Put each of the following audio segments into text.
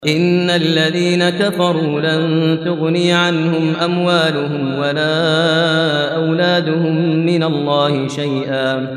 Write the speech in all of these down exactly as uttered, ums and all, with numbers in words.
إن الذين كفروا لن تغني عنهم أموالهم ولا أولادهم من الله شيئا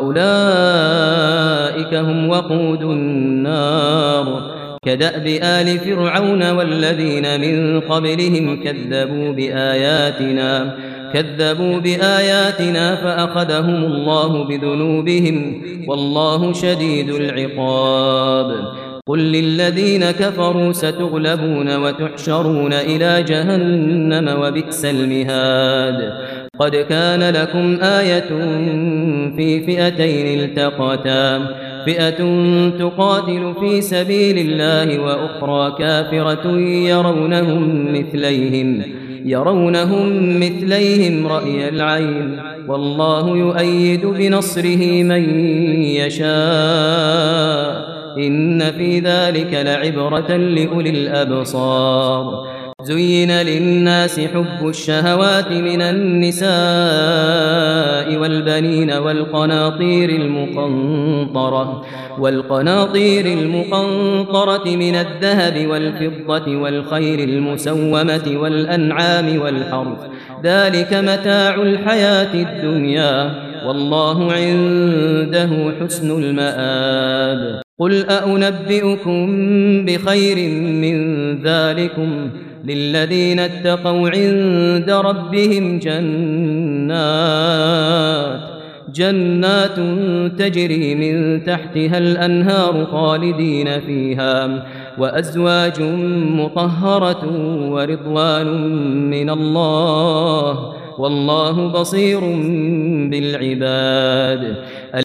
وأولئك هم وقود النار كدأب آل فرعون والذين من قبلهم كذبوا بآياتنا كذبوا بآياتنا فأخذهم الله بذنوبهم والله شديد العقاب قل للذين كفروا ستغلبون وتحشرون إلى جهنم وبئس المهاد قد كان لكم آية في فئتين التقتا فئة تقاتل في سبيل الله وأخرى كافرة يرونهم مثليهم يرونهم مثليهم رأي العين والله يؤيد بنصره من يشاء إن في ذلك لعبرة لأولي الأبصار زين للناس حب الشهوات من النساء والبنين والقناطير المقنطرة والقناطير المقنطرة من الذهب والفضة والخيل المسومة والأنعام والحرث ذلك متاع الحياة الدنيا والله عنده حسن المآب قل أأنبئكم بخير من ذلكم للذين اتقوا عند ربهم جنات جنات تجري من تحتها الأنهار خالدين فيها وأزواج مطهرة ورضوان من الله والله بصير بالعباد